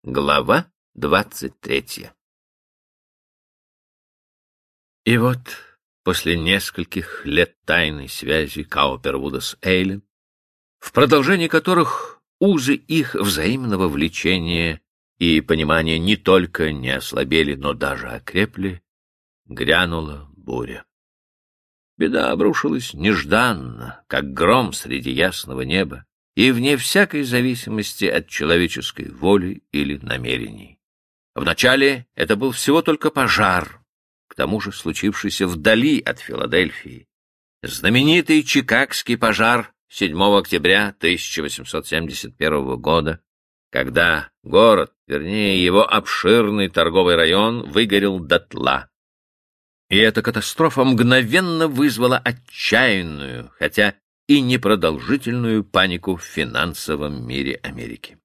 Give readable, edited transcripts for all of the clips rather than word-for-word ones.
Глава 23. И вот, после нескольких лет тайной связи Каупервуда с Эйлен, в продолжении которых узы их взаимного влечения и понимания не только не ослабели, но даже окрепли, грянула буря. Беда обрушилась нежданно, как гром среди ясного неба, и вне всякой зависимости от человеческой воли или намерений. Вначале это был всего только пожар, к тому же случившийся вдали от Филадельфии. Знаменитый Чикагский пожар 7 октября 1871 года, когда город, вернее его обширный торговый район, выгорел дотла. И эта катастрофа мгновенно вызвала отчаянную, хотя и непродолжительную панику в финансовом мире Америки.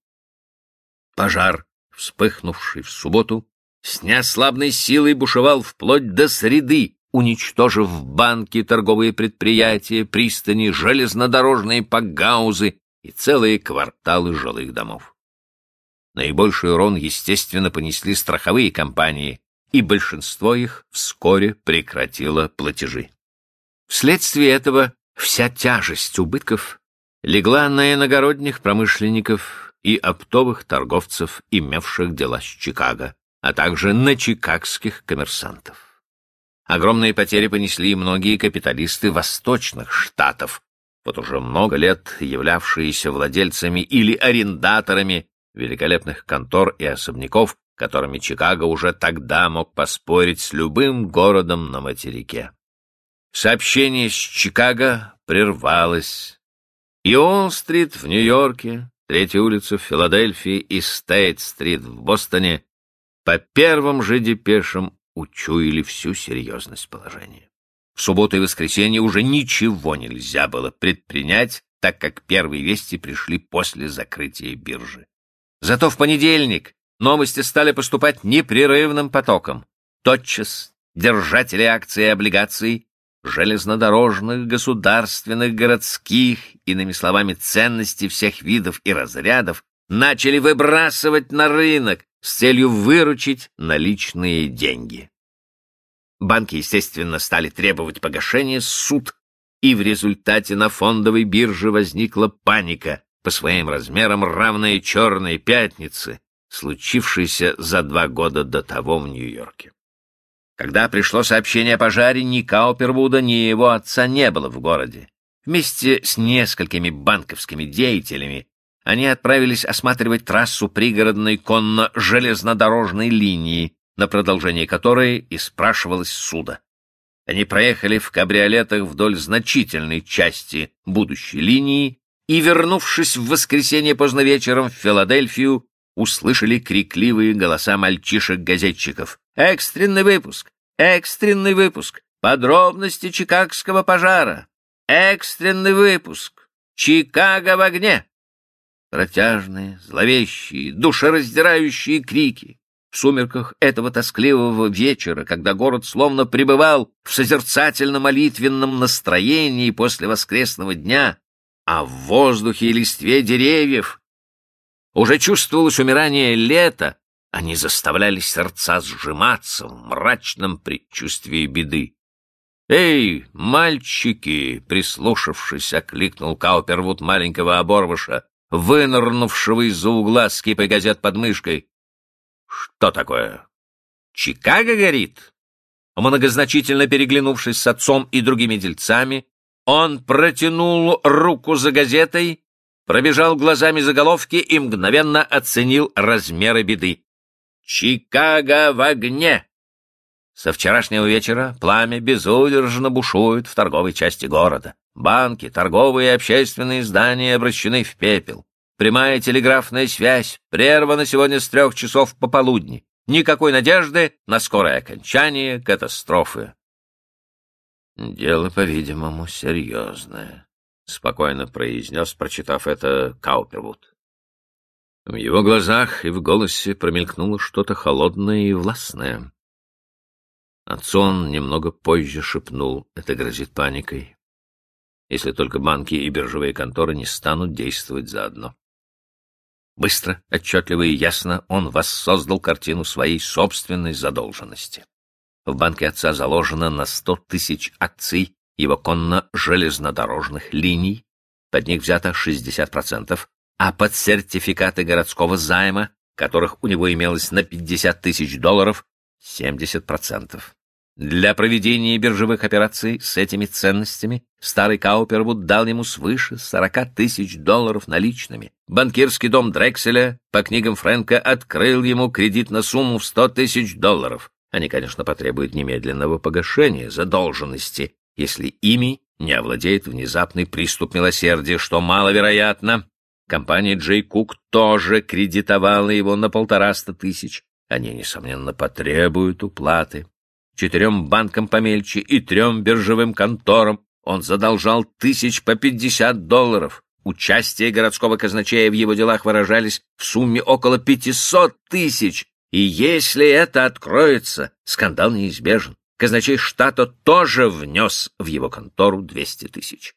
Пожар, вспыхнувший в субботу, с неослабной силой бушевал вплоть до среды, уничтожив банки, торговые предприятия, пристани, железнодорожные пакгаузы и целые кварталы жилых домов. Наибольший урон, естественно, понесли страховые компании, и большинство их вскоре прекратило платежи. Вследствие этого вся тяжесть убытков легла на иногородних промышленников и оптовых торговцев, имевших дела с Чикаго, а также на чикагских коммерсантов. Огромные потери понесли и многие капиталисты восточных штатов, вот уже много лет являвшиеся владельцами или арендаторами великолепных контор и особняков, которыми Чикаго уже тогда мог поспорить с любым городом на материке. Сообщение с Чикаго прервалось, и Уолл-стрит в Нью-Йорке, Третья улица в Филадельфии и Стейт-стрит в Бостоне по первым же депешам учуяли всю серьезность положения. В субботу и воскресенье уже ничего нельзя было предпринять, так как первые вести пришли после закрытия биржи. Зато в понедельник новости стали поступать непрерывным потоком. Тотчас держатели акций и облигаций железнодорожных, государственных, городских, иными словами, ценностей всех видов и разрядов, начали выбрасывать на рынок с целью выручить наличные деньги. Банки, естественно, стали требовать погашения суд, и в результате на фондовой бирже возникла паника, по своим размерам равная «Черной пятнице», случившейся за 2 года до того в Нью-Йорке. Когда пришло сообщение о пожаре, ни Каупервуда, ни его отца не было в городе. Вместе с несколькими банковскими деятелями они отправились осматривать трассу пригородной конно-железнодорожной линии, на продолжение которой и спрашивалось суда. Они проехали в кабриолетах вдоль значительной части будущей линии и, вернувшись в воскресенье поздно вечером в Филадельфию, услышали крикливые голоса мальчишек-газетчиков. «Экстренный выпуск! Экстренный выпуск! Подробности чикагского пожара! Экстренный выпуск! Чикаго в огне!» Протяжные, зловещие, душераздирающие крики. В сумерках этого тоскливого вечера, когда город словно пребывал в созерцательно-молитвенном настроении после воскресного дня, а в воздухе и листве деревьев уже чувствовалось умирание лета, они заставляли сердца сжиматься в мрачном предчувствии беды. «Эй, мальчики!» — прислушавшись, окликнул Каупервуд маленького оборвыша, вынырнувшего из-за угла с кипой газет под мышкой. «Что такое? Чикаго горит?» Многозначительно переглянувшись с отцом и другими дельцами, он протянул руку за газетой, пробежал глазами заголовки и мгновенно оценил размеры беды. «Чикаго в огне!» Со вчерашнего вечера пламя безудержно бушует в торговой части города. Банки, торговые и общественные здания обращены в пепел. Прямая телеграфная связь прервана сегодня с 3 часов пополудни. Никакой надежды на скорое окончание катастрофы. «Дело, по-видимому, серьезное», — спокойно произнес, прочитав это, Каупервуд. В его глазах и в голосе промелькнуло что-то холодное и властное. Отцу он немного позже шепнул: «Это грозит паникой, если только банки и биржевые конторы не станут действовать заодно». Быстро, отчетливо и ясно он воссоздал картину своей собственной задолженности. В банке отца заложено на 100 тысяч акций его конно-железнодорожных линий, под них взято 60%, а под сертификаты городского займа, которых у него имелось на $50 тысяч, 70%. Для проведения биржевых операций с этими ценностями старый Каупервуд дал ему свыше $40 тысяч наличными. Банкирский дом Дрекселя, по книгам Фрэнка, открыл ему кредит на сумму в $100 тысяч. Они, конечно, потребуют немедленного погашения задолженности, если ими не овладеет внезапный приступ милосердия, что маловероятно. Компания Джей Кук тоже кредитовала его на 150 тысяч. Они, несомненно, потребуют уплаты. 4 банкам помельче и 3 биржевым конторам он задолжал тысяч по $50. Участие городского казначея в его делах выражались в сумме около 500 тысяч. И если это откроется, скандал неизбежен. Казначей штата тоже внес в его контору 200 тысяч.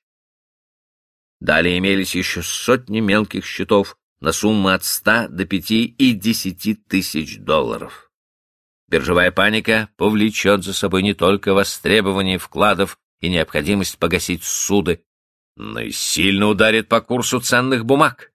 Далее имелись еще сотни мелких счетов на суммы от 100 до 5 и 10 тысяч долларов. Биржевая паника повлечет за собой не только востребование вкладов и необходимость погасить суды, но и сильно ударит по курсу ценных бумаг.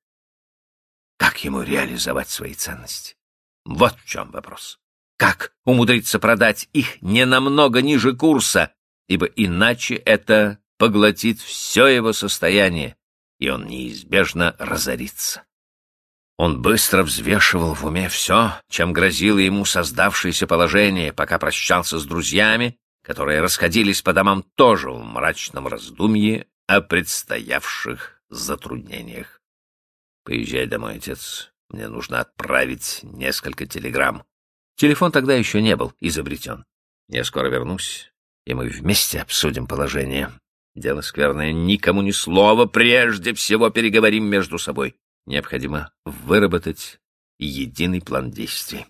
Как ему реализовать свои ценности? Вот в чем вопрос. Как умудриться продать их не намного ниже курса, ибо иначе это поглотит все его состояние, и он неизбежно разорится. Он быстро взвешивал в уме все, чем грозило ему создавшееся положение, пока прощался с друзьями, которые расходились по домам тоже в мрачном раздумье о предстоявших затруднениях. «Поезжай домой, отец. Мне нужно отправить несколько телеграмм». Телефон тогда еще не был изобретен. «Я скоро вернусь, и мы вместе обсудим положение. Дело скверное, никому ни слова, прежде всего переговорим между собой. Необходимо выработать единый план действий».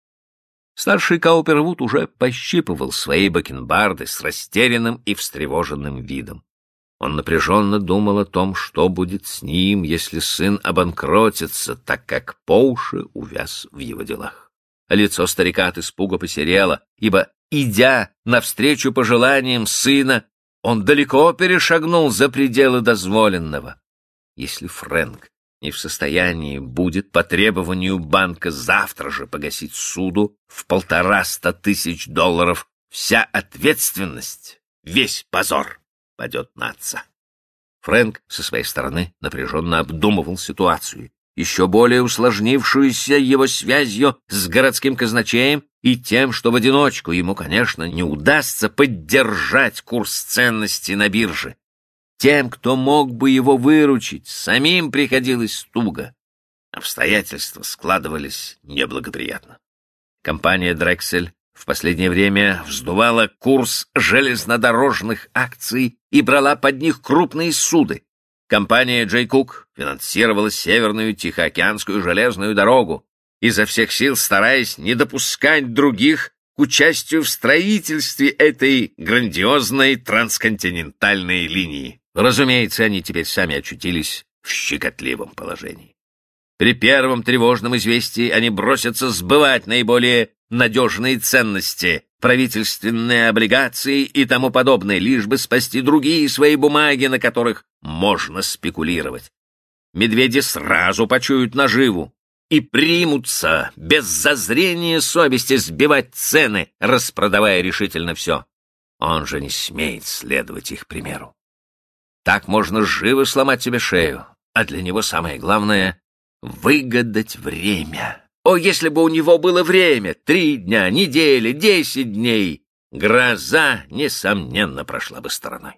Старший Каупервуд уже пощипывал свои бакенбарды с растерянным и встревоженным видом. Он напряженно думал о том, что будет с ним, если сын обанкротится, так как по уши увяз в его делах. Лицо старика от испуга посерело, ибо, идя навстречу пожеланиям сына, он далеко перешагнул за пределы дозволенного. Если Фрэнк не в состоянии будет по требованию банка завтра же погасить суду в 150 тысяч долларов, вся ответственность, весь позор падет на отца. Фрэнк со своей стороны напряженно обдумывал ситуацию, еще более усложнившуюся его связью с городским казначеем и тем, что в одиночку ему, конечно, не удастся поддержать курс ценностей на бирже. Тем, кто мог бы его выручить, самим приходилось туго. Обстоятельства складывались неблагоприятно. Компания «Дрексель» в последнее время вздувала курс железнодорожных акций и брала под них крупные суды. Компания «Джей Кук» финансировала Северную Тихоокеанскую железную дорогу, изо всех сил стараясь не допускать других к участию в строительстве этой грандиозной трансконтинентальной линии. Разумеется, они теперь сами очутились в щекотливом положении. При первом тревожном известии они бросятся сбывать наиболее надежные ценности, правительственные облигации и тому подобное, лишь бы спасти другие свои бумаги, на которых можно спекулировать. Медведи сразу почуют наживу и примутся без зазрения совести сбивать цены, распродавая решительно все. Он же не смеет следовать их примеру. Так можно живо сломать себе шею, а для него самое главное — выгадать время. О, если бы у него было время! 3 дня, недели, 10 дней! Гроза, несомненно, прошла бы стороной.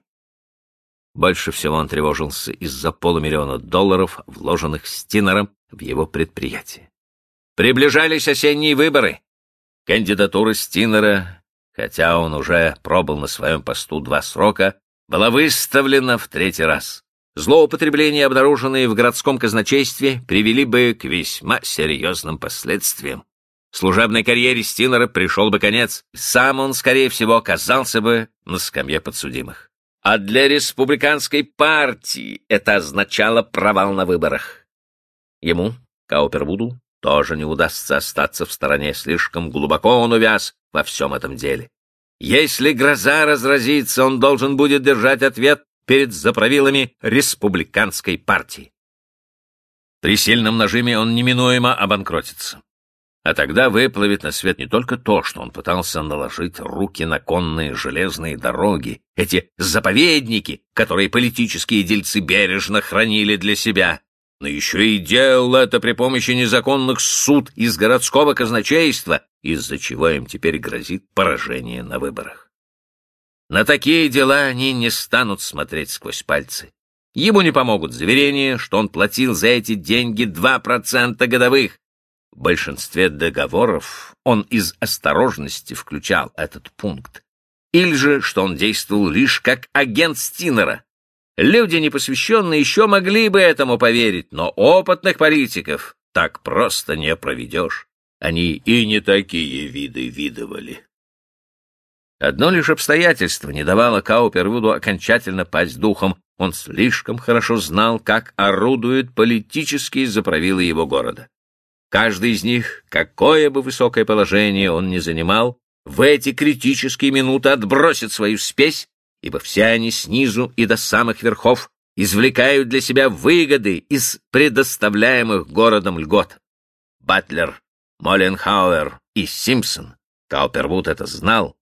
Больше всего он тревожился из-за $500 000, вложенных Стинером в его предприятие. Приближались осенние выборы. Кандидатура Стинера, хотя он уже пробыл на своем посту 2 срока, была выставлена в 3-й раз. Злоупотребления, обнаруженные в городском казначействе, привели бы к весьма серьезным последствиям. Служебной карьере Стинера пришел бы конец, сам он, скорее всего, оказался бы на скамье подсудимых. А для республиканской партии это означало провал на выборах. Ему, Каупервуду тоже не удастся остаться в стороне, слишком глубоко он увяз во всем этом деле. Если гроза разразится, он должен будет держать ответ перед заправилами республиканской партии. При сильном нажиме он неминуемо обанкротится. А тогда выплывет на свет не только то, что он пытался наложить руки на конные железные дороги, эти заповедники, которые политические дельцы бережно хранили для себя, но еще и делал это при помощи незаконных суд из городского казначейства, из-за чего им теперь грозит поражение на выборах. На такие дела они не станут смотреть сквозь пальцы. Ему не помогут заверения, что он платил за эти деньги 2% годовых. В большинстве договоров он из осторожности включал этот пункт. Или же, что он действовал лишь как агент Стинера. Люди, непосвященные, еще могли бы этому поверить, но опытных политиков так просто не проведешь. Они и не такие виды видывали. Одно лишь обстоятельство не давало Каупервуду окончательно пасть духом. Он слишком хорошо знал, как орудуют политические заправилы его города. Каждый из них, какое бы высокое положение он ни занимал, в эти критические минуты отбросит свою спесь, ибо все они снизу и до самых верхов извлекают для себя выгоды из предоставляемых городом льгот. Батлер, Молленхауэр и Симпсон, Каупервуд это знал,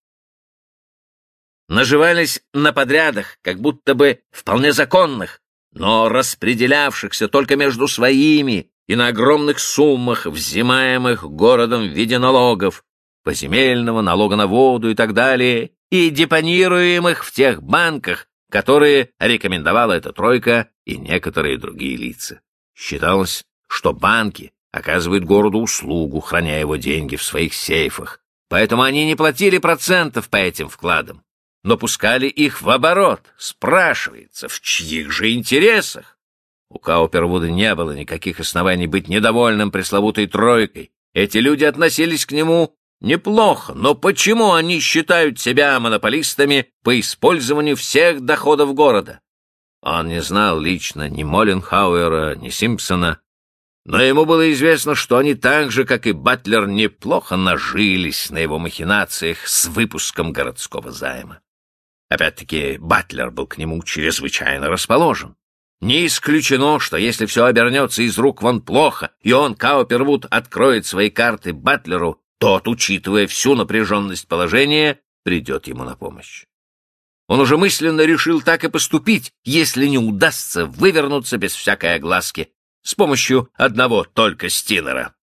наживались на подрядах, как будто бы вполне законных, но распределявшихся только между своими и на огромных суммах, взимаемых городом в виде налогов, поземельного, налога на воду и так далее, и депонируемых в тех банках, которые рекомендовала эта тройка и некоторые другие лица. Считалось, что банки оказывают городу услугу, храня его деньги в своих сейфах, поэтому они не платили процентов по этим вкладам, но пускали их в оборот. Спрашивается, в чьих же интересах? У Каупервуда не было никаких оснований быть недовольным пресловутой тройкой. Эти люди относились к нему неплохо, но почему они считают себя монополистами по использованию всех доходов города? Он не знал лично ни Молленхауэра, ни Симпсона, но ему было известно, что они так же, как и Батлер, неплохо нажились на его махинациях с выпуском городского займа. Опять-таки, Батлер был к нему чрезвычайно расположен. Не исключено, что если все обернется из рук вон плохо, и он, Каупервуд, откроет свои карты Батлеру, тот, учитывая всю напряженность положения, придет ему на помощь. Он уже мысленно решил так и поступить, если не удастся вывернуться без всякой огласки, с помощью одного только Стинера.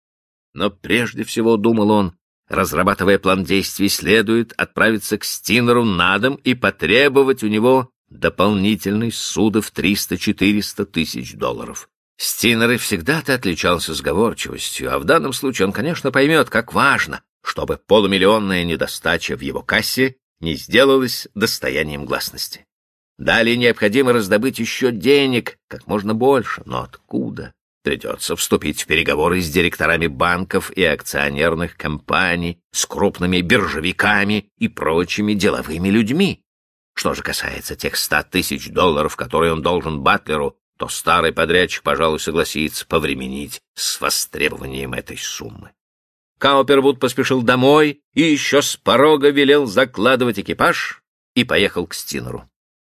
Но прежде всего, думал он, разрабатывая план действий, следует отправиться к Стинеру на дом и потребовать у него дополнительной ссуды в 300-400 тысяч долларов. Стинер всегда-то отличался сговорчивостью, а в данном случае он, конечно, поймет, как важно, чтобы полумиллионная недостача в его кассе не сделалась достоянием гласности. Далее необходимо раздобыть еще денег, как можно больше, но откуда? Придется вступить в переговоры с директорами банков и акционерных компаний, с крупными биржевиками и прочими деловыми людьми. Что же касается тех 100 тысяч долларов, которые он должен Батлеру, то старый подрядчик, пожалуй, согласится повременить с востребованием этой суммы. Каупервуд поспешил домой и еще с порога велел закладывать экипаж и поехал к Стинеру.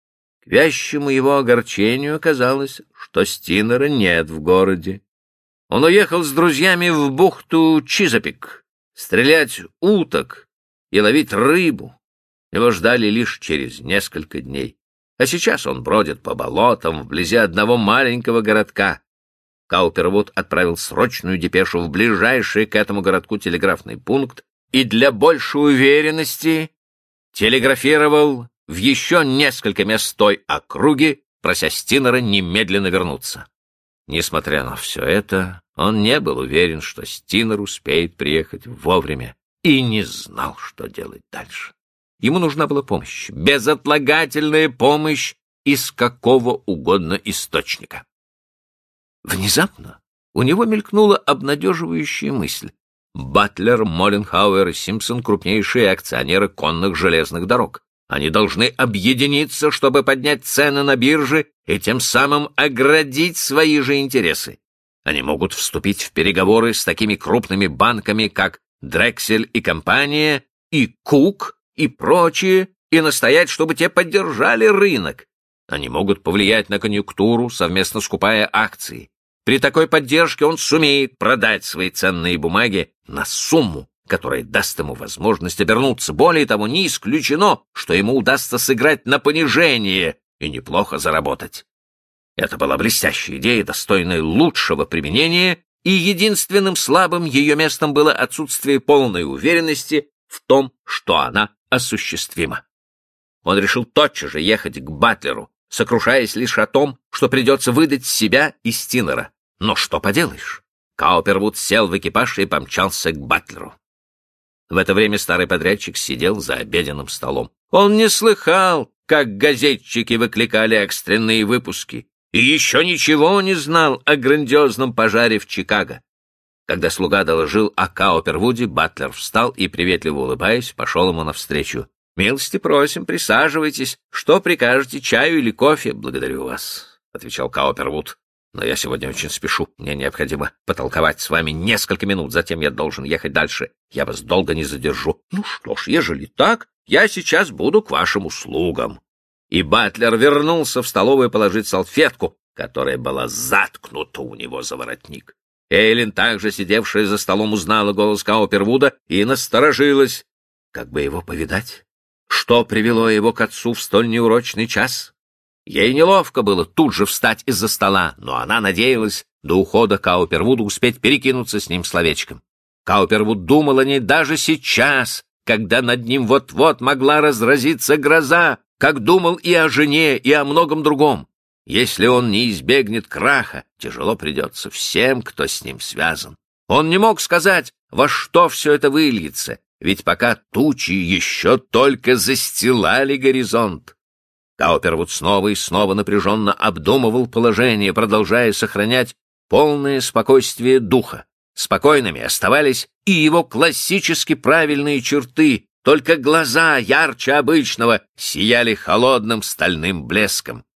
К вящему его огорчению оказалось, что Стинера нет в городе. Он уехал с друзьями в бухту Чизапик стрелять уток и ловить рыбу. Его ждали лишь через несколько дней. А сейчас он бродит по болотам вблизи одного маленького городка. Каупервуд отправил срочную депешу в ближайший к этому городку телеграфный пункт и для большей уверенности телеграфировал в еще несколько мест той округи, прося Стинера немедленно вернуться. Несмотря на все это, он не был уверен, что Стинер успеет приехать вовремя, и не знал, что делать дальше. Ему нужна была помощь, безотлагательная помощь из какого угодно источника. Внезапно у него мелькнула обнадеживающая мысль. Батлер, Молленхауэр и Симпсон — крупнейшие акционеры конных железных дорог. Они должны объединиться, чтобы поднять цены на бирже и тем самым оградить свои же интересы. Они могут вступить в переговоры с такими крупными банками, как Дрексель и компания, и Кук, и прочие, и настоять, чтобы те поддержали рынок. Они могут повлиять на конъюнктуру, совместно скупая акции. При такой поддержке он сумеет продать свои ценные бумаги на сумму, которая даст ему возможность обернуться. Более того, не исключено, что ему удастся сыграть на понижение и неплохо заработать. Это была блестящая идея, достойная лучшего применения, и единственным слабым ее местом было отсутствие полной уверенности в том, что она осуществима. Он решил тотчас же ехать к Батлеру, сокрушаясь лишь о том, что придется выдать себя и Стинера. Но что поделаешь? Каупервуд сел в экипаж и помчался к Батлеру. В это время старый подрядчик сидел за обеденным столом. Он не слыхал, как газетчики выкликали экстренные выпуски, и еще ничего не знал о грандиозном пожаре в Чикаго. Когда слуга доложил о Каупервуде, Батлер встал и, приветливо улыбаясь, пошел ему навстречу. «Милости просим, присаживайтесь. Что прикажете, чаю или кофе?» «Благодарю вас», — отвечал Каупервуд. «Но я сегодня очень спешу. Мне необходимо потолковать с вами несколько минут, затем я должен ехать дальше. Я вас долго не задержу». «Ну что ж, ежели так, я сейчас буду к вашим услугам». И Батлер вернулся в столовую положить салфетку, которая была заткнута у него за воротник. Эйлин, также сидевшая за столом, узнала голос Каупервуда и насторожилась. Как бы его повидать? Что привело его к отцу в столь неурочный час? Ей неловко было тут же встать из-за стола, но она надеялась до ухода Каупервуда успеть перекинуться с ним словечком. Каупервуд думал о ней даже сейчас, когда над ним вот-вот могла разразиться гроза, как думал и о жене, и о многом другом. Если он не избегнет краха, тяжело придется всем, кто с ним связан. Он не мог сказать, во что все это выльется, ведь пока тучи еще только застилали горизонт. Каупервуд снова и снова напряженно обдумывал положение, продолжая сохранять полное спокойствие духа. Спокойными оставались и его классически правильные черты, только глаза ярче обычного сияли холодным стальным блеском.